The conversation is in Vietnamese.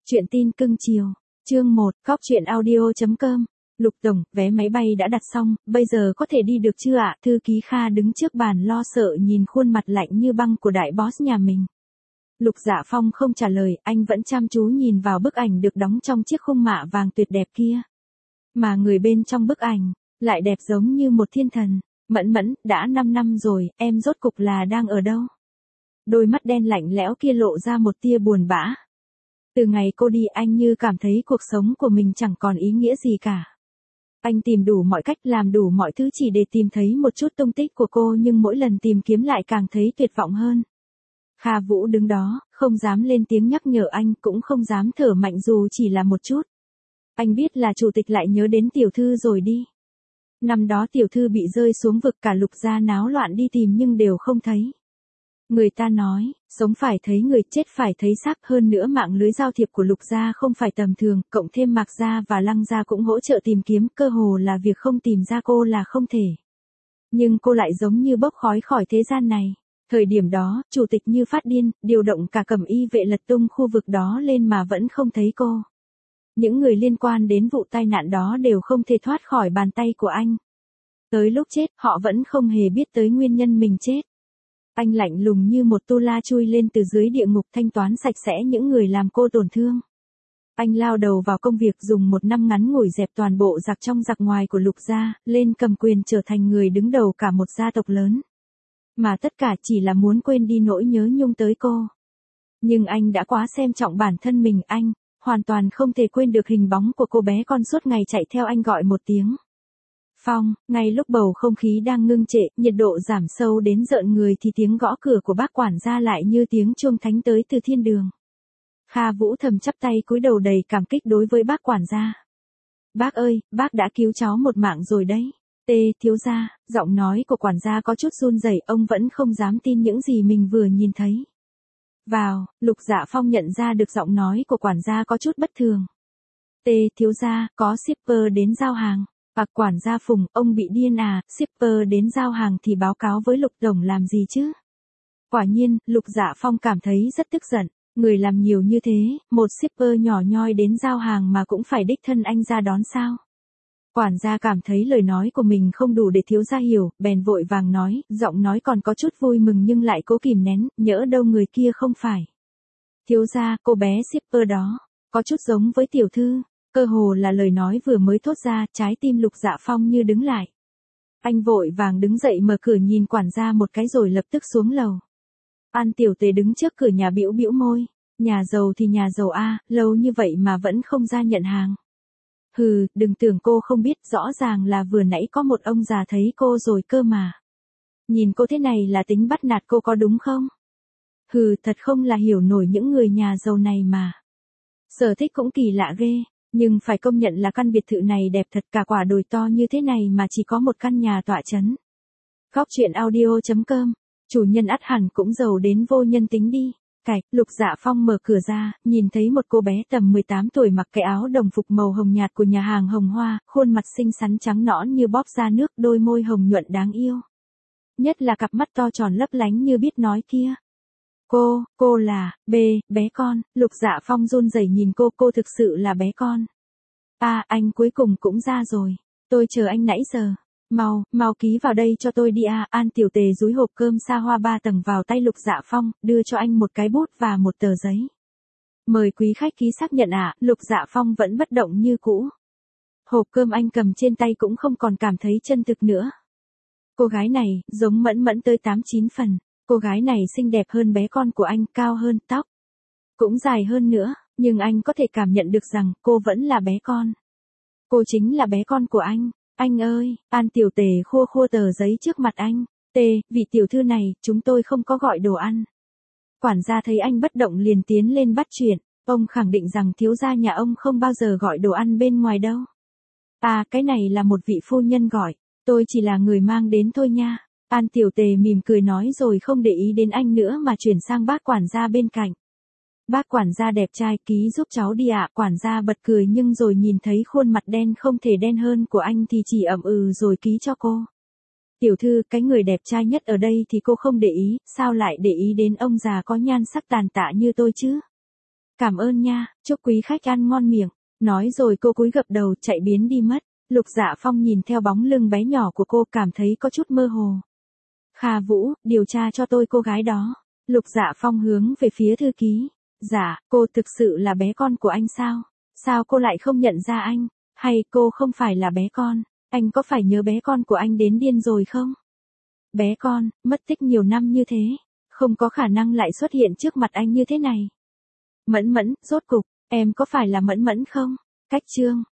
Chuyện tin cưng chiều. Chương 1, Cóc truyện audio.com. Lục tổng, vé máy bay đã đặt xong, bây giờ có thể đi được chưa ạ? Thư ký Kha đứng trước bàn lo sợ nhìn khuôn mặt lạnh như băng của đại boss nhà mình. Lục Dạ Phong không trả lời, anh vẫn chăm chú nhìn vào bức ảnh được đóng trong chiếc khung mạ vàng tuyệt đẹp kia. Mà người bên trong bức ảnh, lại đẹp giống như một thiên thần. Mẫn Mẫn, đã 5 năm rồi, em rốt cục là đang ở đâu? Đôi mắt đen lạnh lẽo kia lộ ra một tia buồn bã. Từ ngày cô đi anh như cảm thấy cuộc sống của mình chẳng còn ý nghĩa gì cả. Anh tìm đủ mọi cách làm đủ mọi thứ chỉ để tìm thấy một chút tung tích của cô nhưng mỗi lần tìm kiếm lại càng thấy tuyệt vọng hơn. Kha Vũ đứng đó, không dám lên tiếng nhắc nhở anh cũng không dám thở mạnh dù chỉ là một chút. Anh biết là chủ tịch lại nhớ đến tiểu thư rồi đi. Năm đó tiểu thư bị rơi xuống vực cả Lục gia náo loạn đi tìm nhưng đều không thấy. Người ta nói, sống phải thấy người chết phải thấy xác, hơn nữa mạng lưới giao thiệp của Lục gia không phải tầm thường, cộng thêm Mạc gia và Lăng gia cũng hỗ trợ tìm kiếm, cơ hồ là việc không tìm ra cô là không thể. Nhưng cô lại giống như bốc khói khỏi thế gian này. Thời điểm đó, chủ tịch như phát điên, điều động cả cẩm y vệ lật tung khu vực đó lên mà vẫn không thấy cô. Những người liên quan đến vụ tai nạn đó đều không thể thoát khỏi bàn tay của anh. Tới lúc chết, họ vẫn không hề biết tới nguyên nhân mình chết. Anh lạnh lùng như một tu la chui lên từ dưới địa ngục thanh toán sạch sẽ những người làm cô tổn thương. Anh lao đầu vào công việc dùng 1 năm ngắn ngủi dẹp toàn bộ giặc trong giặc ngoài của Lục gia, lên cầm quyền trở thành người đứng đầu cả một gia tộc lớn. Mà tất cả chỉ là muốn quên đi nỗi nhớ nhung tới cô. Nhưng anh đã quá xem trọng bản thân mình, anh hoàn toàn không thể quên được hình bóng của cô bé con suốt ngày chạy theo anh gọi một tiếng. Phong, ngay lúc bầu không khí đang ngưng trệ, nhiệt độ giảm sâu đến rợn người thì tiếng gõ cửa của bác quản gia lại như tiếng chuông thánh tới từ thiên đường. Kha Vũ thầm chắp tay cúi đầu đầy cảm kích đối với bác quản gia. Bác ơi, bác đã cứu cháu một mạng rồi đấy. Thiếu gia, giọng nói của quản gia có chút run rẩy, ông vẫn không dám tin những gì mình vừa nhìn thấy. Vào, Lục Dạ Phong nhận ra được giọng nói của quản gia có chút bất thường. Thiếu gia, có shipper đến giao hàng. Quản gia Phùng, ông bị điên à, shipper đến giao hàng thì báo cáo với Lục tổng làm gì chứ? Quả nhiên, Lục Dạ Phong cảm thấy rất tức giận, người làm nhiều như thế, một shipper nhỏ nhoi đến giao hàng mà cũng phải đích thân anh ra đón sao? Quản gia cảm thấy lời nói của mình không đủ để thiếu gia hiểu, bèn vội vàng nói, giọng nói còn có chút vui mừng nhưng lại cố kìm nén, nhỡ đâu người kia không phải. Thiếu gia, cô bé shipper đó, có chút giống với tiểu thư. Cơ hồ là lời nói vừa mới thốt ra, trái tim Lục Dạ Phong như đứng lại. Anh vội vàng đứng dậy mở cửa nhìn quản gia một cái rồi lập tức xuống lầu. An Tiểu Tề đứng trước cửa nhà bĩu bĩu môi, nhà giàu thì nhà giàu a, lâu như vậy mà vẫn không ra nhận hàng. Hừ, đừng tưởng cô không biết, rõ ràng là vừa nãy có một ông già thấy cô rồi cơ mà. Nhìn cô thế này là tính bắt nạt cô có đúng không? Hừ, thật không là hiểu nổi những người nhà giàu này mà. Sở thích cũng kỳ lạ ghê. Nhưng phải công nhận là căn biệt thự này đẹp thật, cả quả đồi to như thế này mà chỉ có một căn nhà tọa chấn. Cóc truyện audio.com. Chủ nhân ắt hẳn cũng giàu đến vô nhân tính đi. Lục Dạ Phong mở cửa ra, nhìn thấy một cô bé tầm 18 tuổi mặc cái áo đồng phục màu hồng nhạt của nhà hàng Hồng Hoa, khuôn mặt xinh xắn trắng nõn như bóp ra nước, đôi môi hồng nhuận đáng yêu. Nhất là cặp mắt to tròn lấp lánh như biết nói kia. Cô là, bé con. Lục Dạ Phong run rẩy nhìn cô thực sự là bé con. Anh cuối cùng cũng ra rồi. Tôi chờ anh nãy giờ. Mau ký vào đây cho tôi đi à. An Tiểu Tề dúi hộp cơm xa hoa 3 tầng vào tay Lục Dạ Phong, đưa cho anh một cái bút và một tờ giấy. Mời quý khách ký xác nhận ạ. Lục Dạ Phong vẫn bất động như cũ. Hộp cơm anh cầm trên tay cũng không còn cảm thấy chân thực nữa. Cô gái này, giống Mẫn Mẫn tới 8-9 phần. Cô gái này xinh đẹp hơn bé con của anh, cao hơn, tóc cũng dài hơn nữa, nhưng anh có thể cảm nhận được rằng cô vẫn là bé con. Cô chính là bé con của anh. Anh ơi, An Tiểu Tề khua tờ giấy trước mặt anh. Vị tiểu thư này, chúng tôi không có gọi đồ ăn. Quản gia thấy anh bất động liền tiến lên bắt chuyện, ông khẳng định rằng thiếu gia nhà ông không bao giờ gọi đồ ăn bên ngoài đâu. Cái này là một vị phu nhân gọi, tôi chỉ là người mang đến thôi nha. An Tiểu Tề mỉm cười nói rồi không để ý đến anh nữa mà chuyển sang bác quản gia bên cạnh. Bác quản gia đẹp trai, ký giúp cháu đi ạ. Quản gia bật cười nhưng rồi nhìn thấy khuôn mặt đen không thể đen hơn của anh thì chỉ ậm ừ rồi ký cho cô. Tiểu thư, cái người đẹp trai nhất ở đây thì cô không để ý, sao lại để ý đến ông già có nhan sắc tàn tạ như tôi chứ? Cảm ơn nha, chúc quý khách ăn ngon miệng. Nói rồi cô cúi gập đầu chạy biến đi mất. Lục Dạ Phong nhìn theo bóng lưng bé nhỏ của cô cảm thấy có chút mơ hồ. Kha Vũ, điều tra cho tôi cô gái đó. Lục Dạ Phong hướng về phía thư ký. Dạ, cô thực sự là bé con của anh sao? Sao cô lại không nhận ra anh? Hay cô không phải là bé con? Anh có phải nhớ bé con của anh đến điên rồi không? Bé con, mất tích nhiều năm như thế. Không có khả năng lại xuất hiện trước mặt anh như thế này. Mẫn Mẫn, rốt cục, em có phải là Mẫn Mẫn không? Cách chương.